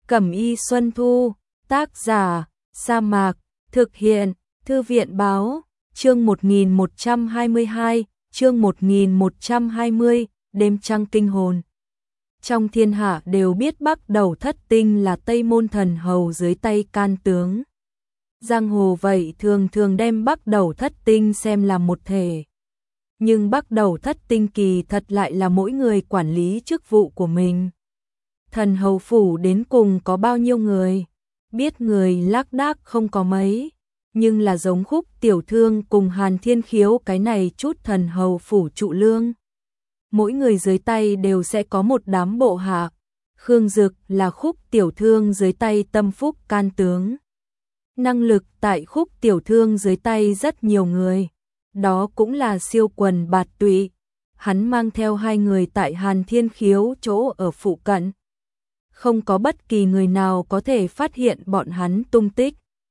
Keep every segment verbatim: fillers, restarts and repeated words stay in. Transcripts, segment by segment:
Cẩm y Xuân Thu, tác giả, Sa Mạc, thực hiện, Thư viện báo, chương một nghìn một trăm hai mươi hai, chương một nghìn một trăm hai mươi, đêm trăng kinh hồn. Trong thiên hạ đều biết Bắc Đầu Thất Tinh là Tây Môn Thần Hầu dưới tay can tướng. Giang hồ vậy thường thường đem Bắc Đầu Thất Tinh xem là một thể. Nhưng Bắc Đầu Thất Tinh kỳ thật lại là mỗi người quản lý chức vụ của mình. Thần hầu phủ đến cùng có bao nhiêu người? Biết người lác đác không có mấy, nhưng là giống Khúc tiểu thương cùng Hàn Thiên Khiếu cái này chút thần hầu phủ trụ lương. Mỗi người dưới tay đều sẽ có một đám bộ hạ. Khương Dực là Khúc tiểu thương dưới tay Tâm Phúc can tướng. Năng lực tại Khúc tiểu thương dưới tay rất nhiều người. Đó cũng là siêu quần bạt tụy. Hắn mang theo hai người tại Hàn Thiên Khiếu chỗ ở phụ cận. Không có bất kỳ người nào có thể phát hiện bọn hắn tung tích.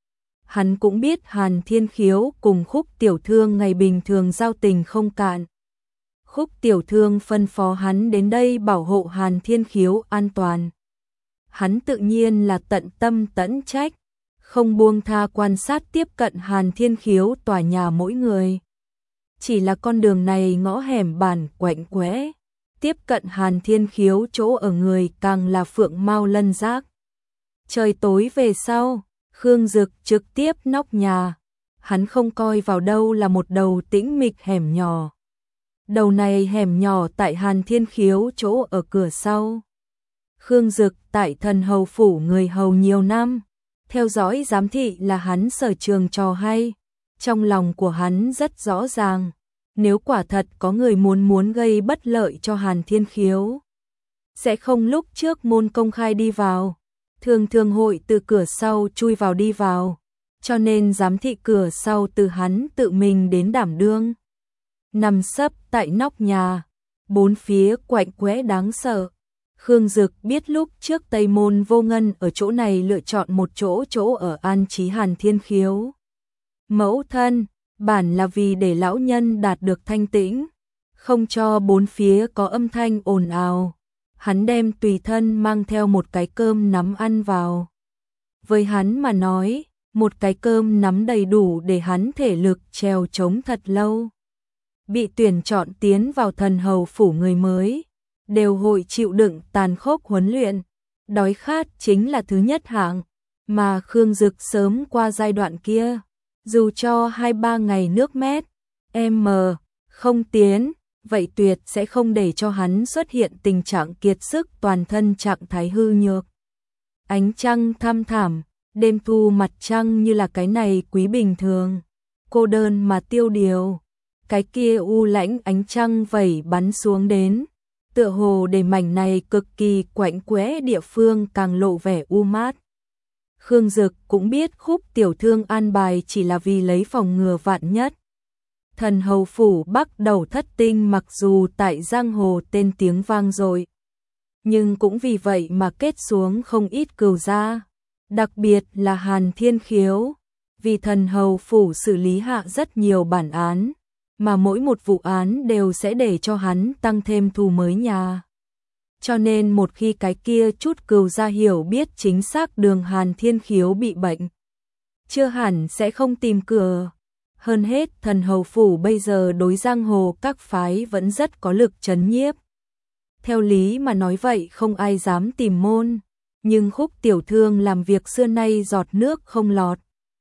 Hắn cũng biết Hàn Thiên Khiếu cùng Khúc tiểu thương ngày bình thường giao tình không cạn. Khúc tiểu thương phân phó hắn đến đây bảo hộ Hàn Thiên Khiếu an toàn. Hắn tự nhiên là tận tâm tận trách, không buông tha quan sát tiếp cận Hàn Thiên Khiếu tòa nhà mỗi người. Chỉ là con đường này ngõ hẻm bản quạnh quẽ, tiếp cận Hàn Thiên Khiếu chỗ ở người càng là phượng mau lân giác. Trời tối về sau, Khương Dực trực tiếp nóc nhà, hắn không coi vào đâu là một đầu tĩnh mịch hẻm nhỏ. Đầu này hẻm nhỏ tại Hàn Thiên Khiếu chỗ ở cửa sau. Khương Dực tại thần hầu phủ người hầu nhiều năm, theo dõi giám thị là hắn sở trường trò hay. Trong lòng của hắn rất rõ ràng, nếu quả thật có người muốn muốn gây bất lợi cho Hàn Thiên Khiếu, sẽ không lúc trước môn công khai đi vào, thường thường hội từ cửa sau chui vào đi vào, cho nên giám thị cửa sau từ hắn tự mình đến đảm đương. Nằm sấp tại nóc nhà, bốn phía quạnh quẽ đáng sợ. Khương Dực biết lúc trước Tây Môn Vô Ngân ở chỗ này lựa chọn một chỗ chỗ ở an trí Hàn Thiên Khiếu. Mẫu thân, bản là vì để lão nhân đạt được thanh tĩnh, không cho bốn phía có âm thanh ồn ào. Hắn đem tùy thân mang theo một cái cơm nắm ăn vào. Với hắn mà nói, một cái cơm nắm đầy đủ để hắn thể lực trèo trống thật lâu. Bị tuyển chọn tiến vào thần hầu phủ người mới, đều hội chịu đựng tàn khốc huấn luyện. Đói khát chính là thứ nhất hạng, mà Khương Dực sớm qua giai đoạn kia. Dù cho hai ba ngày nước mét, em mờ, không tiến, vậy tuyệt sẽ không để cho hắn xuất hiện tình trạng kiệt sức toàn thân trạng thái hư nhược. Ánh trăng thăm thẳm, đêm thu mặt trăng như là cái này quý bình thường, cô đơn mà tiêu điều. Cái kia u lãnh ánh trăng vẩy bắn xuống đến, tựa hồ để mảnh này cực kỳ quạnh quẽ địa phương càng lộ vẻ u mát. Khương Dực cũng biết Khúc tiểu thương an bài chỉ là vì lấy phòng ngừa vạn nhất. Thần hầu phủ Bắc Đầu Thất Tinh mặc dù tại giang hồ tên tiếng vang dội, nhưng cũng vì vậy mà kết xuống không ít cừu gia, đặc biệt là Hàn Thiên Khiếu, vì thần hầu phủ xử lý hạ rất nhiều bản án, mà mỗi một vụ án đều sẽ để cho hắn tăng thêm thù mới nhà. Cho nên một khi cái kia chút cừu gia hiểu biết chính xác đường Hàn Thiên Khiếu bị bệnh, chưa hẳn sẽ không tìm cửa. Hơn hết thần hầu phủ bây giờ đối giang hồ các phái vẫn rất có lực trấn nhiếp. Theo lý mà nói vậy không ai dám tìm môn, nhưng Khúc tiểu thương làm việc xưa nay giọt nước không lọt.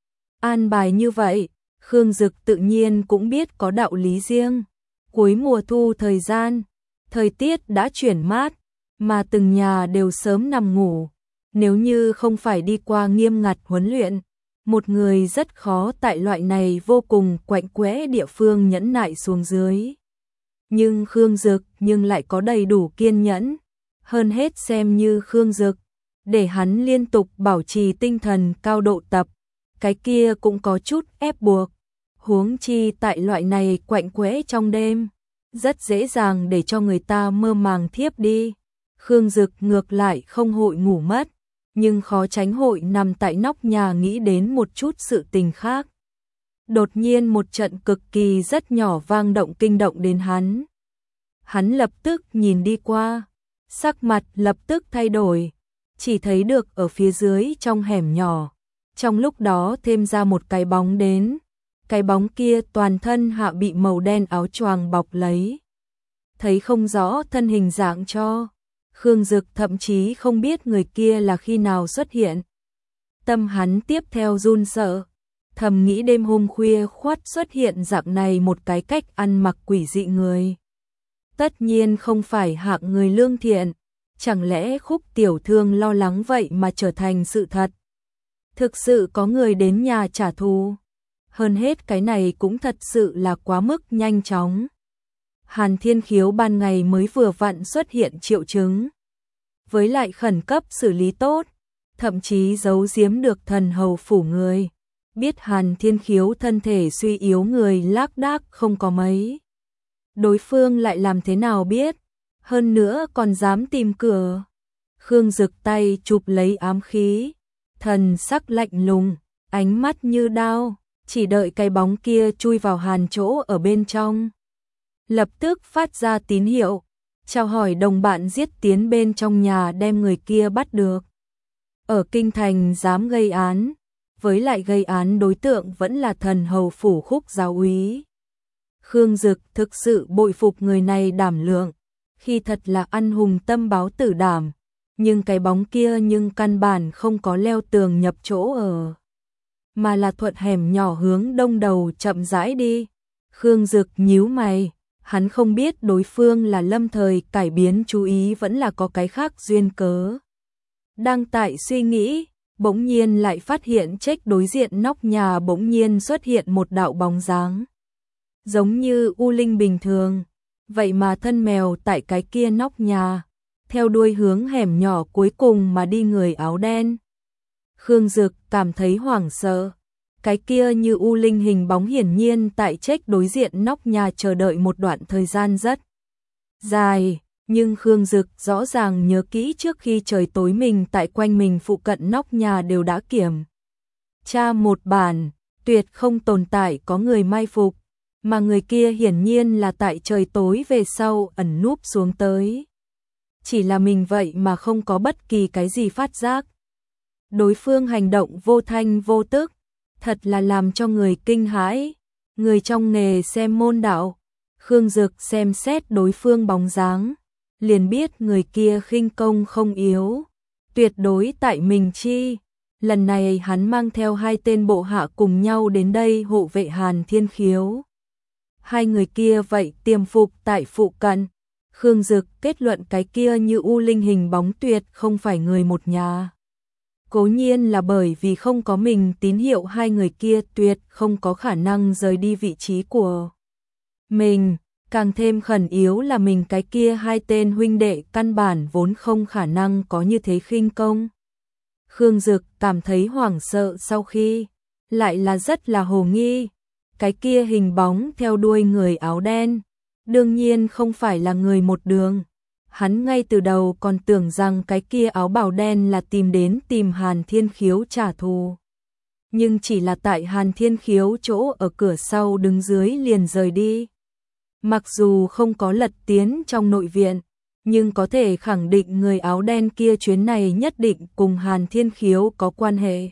An bài như vậy, Khương Dực tự nhiên cũng biết có đạo lý riêng. Cuối mùa thu thời gian, thời tiết đã chuyển mát, mà từng nhà đều sớm nằm ngủ. Nếu như không phải đi qua nghiêm ngặt huấn luyện, một người rất khó tại loại này vô cùng quạnh quẽ địa phương nhẫn nại xuống dưới. Nhưng Khương Dực nhưng lại có đầy đủ kiên nhẫn, hơn hết xem như Khương Dực, để hắn liên tục bảo trì tinh thần cao độ tập, cái kia cũng có chút ép buộc. Huống chi tại loại này quạnh quẽ trong đêm, rất dễ dàng để cho người ta mơ màng thiếp đi. Khương Dực ngược lại không hội ngủ mất, nhưng khó tránh hội nằm tại nóc nhà nghĩ đến một chút sự tình khác. Đột nhiên một trận cực kỳ rất nhỏ vang động kinh động đến hắn. Hắn lập tức nhìn đi qua, sắc mặt lập tức thay đổi. chỉ thấy được ở phía dưới trong hẻm nhỏ, trong lúc đó thêm ra một cái bóng đến, cái bóng kia toàn thân hạ bị màu đen áo choàng bọc lấy. Thấy không rõ thân hình dạng cho, Khương Dực thậm chí không biết người kia là khi nào xuất hiện. Tâm hắn tiếp theo run sợ, thầm nghĩ đêm hôm khuya khoắt xuất hiện dạng này một cái cách ăn mặc quỷ dị người. Tất nhiên không phải hạng người lương thiện, chẳng lẽ Khúc tiểu thư lo lắng vậy mà trở thành sự thật. Thực sự có người đến nhà trả thù. Hơn hết cái này cũng thật sự là quá mức nhanh chóng. Hàn Thiên Khiếu ban ngày mới vừa vặn xuất hiện triệu chứng, với lại khẩn cấp xử lý tốt, thậm chí giấu giếm được thần hầu phủ người. Biết Hàn Thiên Khiếu thân thể suy yếu người lác đác không có mấy. Đối phương lại làm thế nào biết, hơn nữa còn dám tìm cửa. Khương Dực tay chụp lấy ám khí, thần sắc lạnh lùng, ánh mắt như đao, chỉ đợi cái bóng kia chui vào hàn chỗ ở bên trong. Lập tức phát ra tín hiệu, chào hỏi đồng bạn giết tiến bên trong nhà đem người kia bắt được. Ở kinh thành dám gây án, với lại gây án đối tượng vẫn là thần hầu phủ Khúc giáo úy. Khương Dực thực sự bội phục người này đảm lượng, khi thật là ăn hùng tâm báo tử đảm, nhưng cái bóng kia nhưng căn bản không có leo tường nhập chỗ ở, mà là thuận hẻm nhỏ hướng đông đầu chậm rãi đi. Khương Dực nhíu mày, hắn không biết đối phương là lâm thời cải biến chú ý vẫn là có cái khác duyên cớ. Đang tại suy nghĩ, bỗng nhiên lại phát hiện trách đối diện nóc nhà bỗng nhiên xuất hiện một đạo bóng dáng. Giống như u linh bình thường, vậy mà thân mèo tại cái kia nóc nhà, theo đuôi hướng hẻm nhỏ cuối cùng mà đi người áo đen. Khương Dực cảm thấy hoảng sợ, cái kia như u linh hình bóng hiển nhiên tại trách đối diện nóc nhà chờ đợi một đoạn thời gian rất dài, nhưng Khương Dực rõ ràng nhớ kỹ trước khi trời tối mình tại quanh mình phụ cận nóc nhà đều đã kiểm tra một bản, tuyệt không tồn tại có người mai phục, mà người kia hiển nhiên là tại trời tối về sau ẩn núp xuống tới. Chỉ là mình vậy mà không có bất kỳ cái gì phát giác. Đối phương hành động vô thanh vô tức, thật là làm cho người kinh hãi. Người trong nghề xem môn đạo, Khương Dực xem xét đối phương bóng dáng, liền biết người kia khinh công không yếu, tuyệt đối tại mình chi. Lần này hắn mang theo hai tên bộ hạ cùng nhau đến đây hộ vệ Hàn Thiên Khiếu. Hai người kia vậy tiềm phục tại phụ cận. Khương Dực kết luận cái kia như u linh hình bóng tuyệt không phải người một nhà. Cố nhiên là bởi vì không có mình tín hiệu hai người kia tuyệt không có khả năng rời đi vị trí của mình. Càng thêm khẩn yếu là mình cái kia hai tên huynh đệ căn bản vốn không khả năng có như thế khinh công. Khương Dực cảm thấy hoảng sợ sau khi, lại là rất là hồ nghi. Cái kia hình bóng theo đuôi người áo đen, đương nhiên không phải là người một đường. Hắn ngay từ đầu còn tưởng rằng cái kia áo bào đen là tìm đến tìm Hàn Thiên Khiếu trả thù. Nhưng chỉ là tại Hàn Thiên Khiếu chỗ ở cửa sau đứng dưới liền rời đi. Mặc dù không có lật tiến trong nội viện, nhưng có thể khẳng định người áo đen kia chuyến này nhất định cùng Hàn Thiên Khiếu có quan hệ.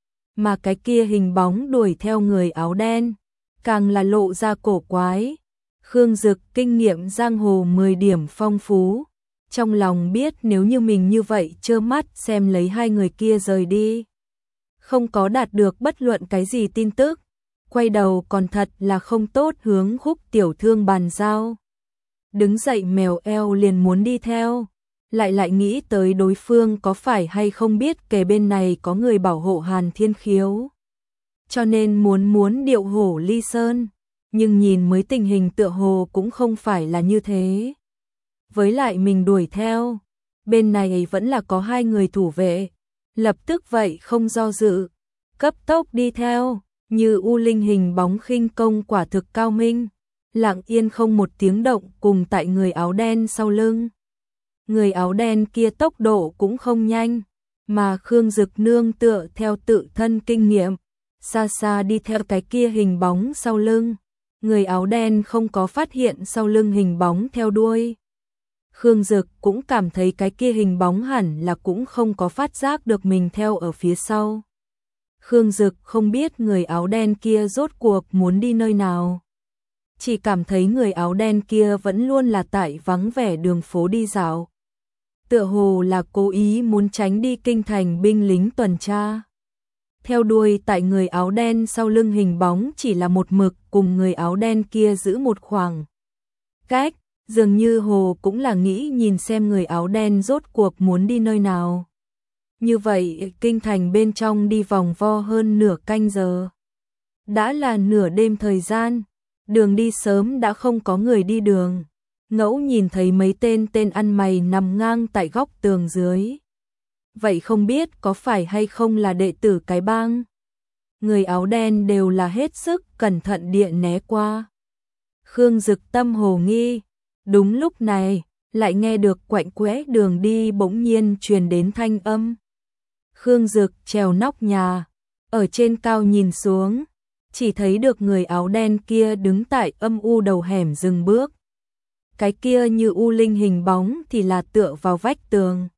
Mà cái kia hình bóng đuổi theo người áo đen, càng là lộ ra cổ quái. Khương Dực kinh nghiệm giang hồ mười điểm phong phú, trong lòng biết nếu như mình như vậy trơ mắt xem lấy hai người kia rời đi, không có đạt được bất luận cái gì tin tức, quay đầu còn thật là không tốt hướng Khúc tiểu thư bàn giao. Đứng dậy mèo eo liền muốn đi theo, lại lại nghĩ tới đối phương có phải hay không biết kề bên này có người bảo hộ Hàn Thiên Khiếu, cho nên muốn muốn điệu hổ ly sơn, nhưng nhìn mới tình hình tựa hồ cũng không phải là như thế. Với lại mình đuổi theo, bên này vẫn là có hai người thủ vệ, lập tức vậy không do dự, cấp tốc đi theo, như u linh hình bóng khinh công quả thực cao minh, lặng yên không một tiếng động cùng tại người áo đen sau lưng. Người áo đen kia tốc độ cũng không nhanh, mà Khương Dực nương tựa theo tự thân kinh nghiệm, xa xa đi theo cái kia hình bóng sau lưng. Người áo đen không có phát hiện sau lưng hình bóng theo đuôi. Khương Dực cũng cảm thấy cái kia hình bóng hẳn là cũng không có phát giác được mình theo ở phía sau. Khương Dực không biết người áo đen kia rốt cuộc muốn đi nơi nào. Chỉ cảm thấy người áo đen kia vẫn luôn là tại vắng vẻ đường phố đi dạo. Tựa hồ là cố ý muốn tránh đi kinh thành binh lính tuần tra. Theo đuôi tại người áo đen sau lưng hình bóng chỉ là một mực cùng người áo đen kia giữ một khoảng cách, dường như hồ cũng là nghĩ nhìn xem người áo đen rốt cuộc muốn đi nơi nào. Như vậy, kinh thành bên trong đi vòng vo hơn nửa canh giờ. Đã là nửa đêm thời gian, đường đi sớm đã không có người đi đường. Ngẫu nhìn thấy mấy tên tên ăn mày nằm ngang tại góc tường dưới. Vậy không biết có phải hay không là đệ tử cái bang? Người áo đen đều là hết sức cẩn thận địa né qua. Khương Dực tâm hồ nghi. Đúng lúc này, lại nghe được quạnh quẽ đường đi bỗng nhiên truyền đến thanh âm. Khương Dực trèo nóc nhà, ở trên cao nhìn xuống, chỉ thấy được người áo đen kia đứng tại âm u đầu hẻm dừng bước. Cái kia như u linh hình bóng thì là tựa vào vách tường.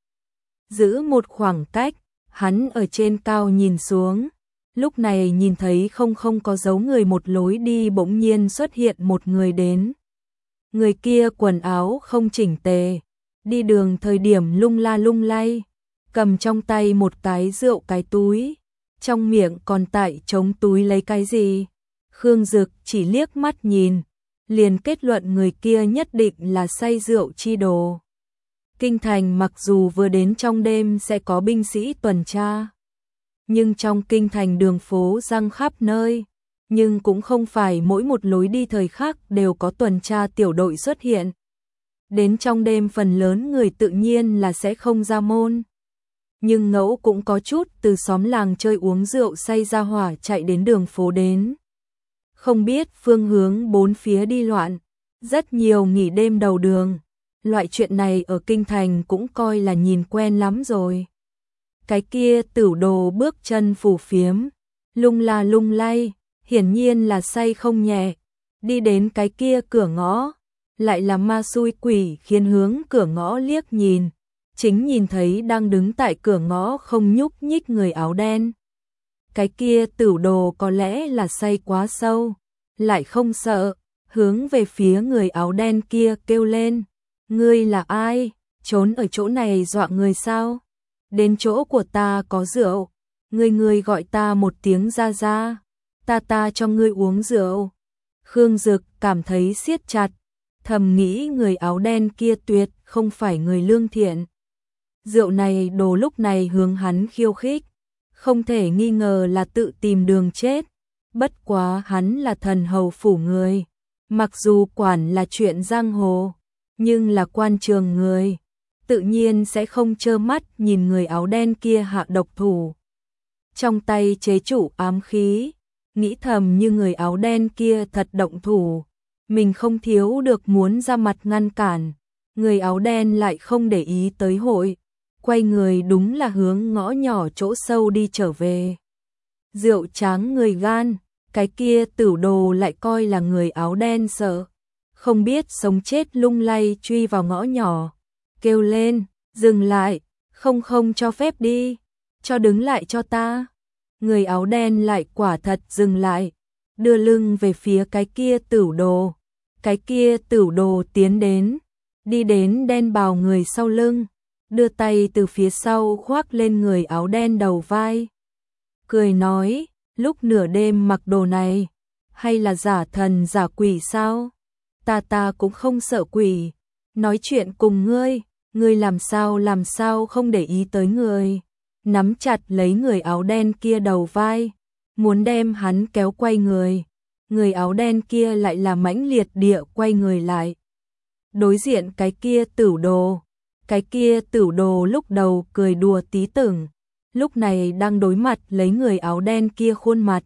Giữ một khoảng cách, hắn ở trên cao nhìn xuống, lúc này nhìn thấy không không có dấu người một lối đi bỗng nhiên xuất hiện một người đến. Người kia quần áo không chỉnh tề, đi đường thời điểm lung la lung lay, cầm trong tay một cái rượu cái túi, trong miệng còn tại chống túi lấy cái gì. Khương Dực chỉ liếc mắt nhìn, liền kết luận người kia nhất định là say rượu chi đồ. Kinh thành mặc dù vừa đến trong đêm sẽ có binh sĩ tuần tra, nhưng trong kinh thành đường phố răng khắp nơi, nhưng cũng không phải mỗi một lối đi thời khắc đều có tuần tra tiểu đội xuất hiện. Đến trong đêm phần lớn người tự nhiên là sẽ không ra môn. Nhưng ngẫu cũng có chút từ xóm làng chơi uống rượu say ra hỏa chạy đến đường phố đến. Không biết phương hướng bốn phía đi loạn, rất nhiều nghỉ đêm đầu đường. Loại chuyện này ở kinh thành cũng coi là nhìn quen lắm rồi. Cái kia tửu đồ bước chân phù phiếm, lung la lung lay, hiển nhiên là say không nhẹ. Đi đến cái kia cửa ngõ, lại là ma xui quỷ khiến hướng cửa ngõ liếc nhìn. Chính nhìn thấy đang đứng tại cửa ngõ không nhúc nhích người áo đen. Cái kia tửu đồ có lẽ là say quá sâu, lại không sợ, hướng về phía người áo đen kia kêu lên. Ngươi là ai? Trốn ở chỗ này dọa người sao? Đến chỗ của ta có rượu, ngươi ngươi gọi ta một tiếng ra ra, ta ta cho ngươi uống rượu. Khương Dực cảm thấy siết chặt, thầm nghĩ người áo đen kia tuyệt không phải người lương thiện. Rượu này đồ lúc này hướng hắn khiêu khích, không thể nghi ngờ là tự tìm đường chết. Bất quá hắn là thần hầu phủ người, mặc dù quản là chuyện giang hồ, nhưng là quan trường người, tự nhiên sẽ không trơ mắt nhìn người áo đen kia hạ độc thủ. Trong tay chế chủ ám khí, nghĩ thầm như người áo đen kia thật động thủ, mình không thiếu được muốn ra mặt ngăn cản. Người áo đen lại không để ý tới hội, quay người đúng là hướng ngõ nhỏ chỗ sâu đi trở về. Rượu tráng người gan, cái kia tửu đồ lại coi là người áo đen sợ, không biết sống chết lung lay truy vào ngõ nhỏ, kêu lên, dừng lại, không không cho phép đi, cho đứng lại cho ta. Người áo đen lại quả thật dừng lại, đưa lưng về phía cái kia tửu đồ. Cái kia tửu đồ tiến đến, đi đến đen bào người sau lưng, đưa tay từ phía sau khoác lên người áo đen đầu vai. Cười nói, lúc nửa đêm mặc đồ này, hay là giả thần giả quỷ sao? Ta ta cũng không sợ quỷ, nói chuyện cùng ngươi, ngươi làm sao làm sao không để ý tới người. Nắm chặt lấy người áo đen kia đầu vai, muốn đem hắn kéo quay người. Người áo đen kia lại là mãnh liệt địa quay người lại. Đối diện cái kia tửu đồ, cái kia tửu đồ lúc đầu cười đùa tí tưởng, lúc này đang đối mặt lấy người áo đen kia khuôn mặt.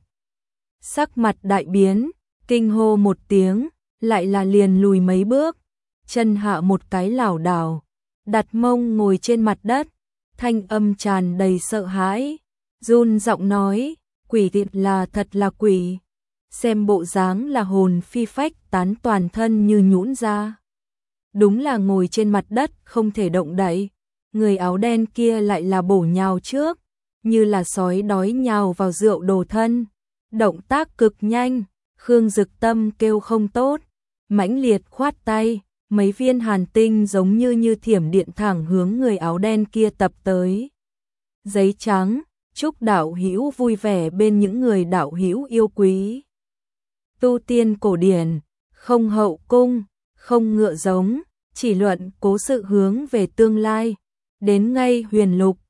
Sắc mặt đại biến, kinh hô một tiếng, lại là liền lùi mấy bước, chân hạ một cái lảo đảo, đặt mông ngồi trên mặt đất, thanh âm tràn đầy sợ hãi, run giọng nói, quỷ tiệt là thật là quỷ. Xem bộ dáng là hồn phi phách tán toàn thân như nhũn ra. đúng là ngồi trên mặt đất không thể động đậy. Người áo đen kia lại là bổ nhào trước, như là sói đói nhào vào rượu đồ thân. Động tác cực nhanh, Khương Dực Tâm kêu không tốt, mãnh liệt khoát tay, mấy viên hàn tinh giống như như thiểm điện thẳng hướng người áo đen kia tập tới. Giấy trắng, chúc đạo hữu vui vẻ bên những người đạo hữu yêu quý. Tu tiên cổ điển, không hậu cung, không ngựa giống, chỉ luận cố sự hướng về tương lai. Đến ngay huyền lục,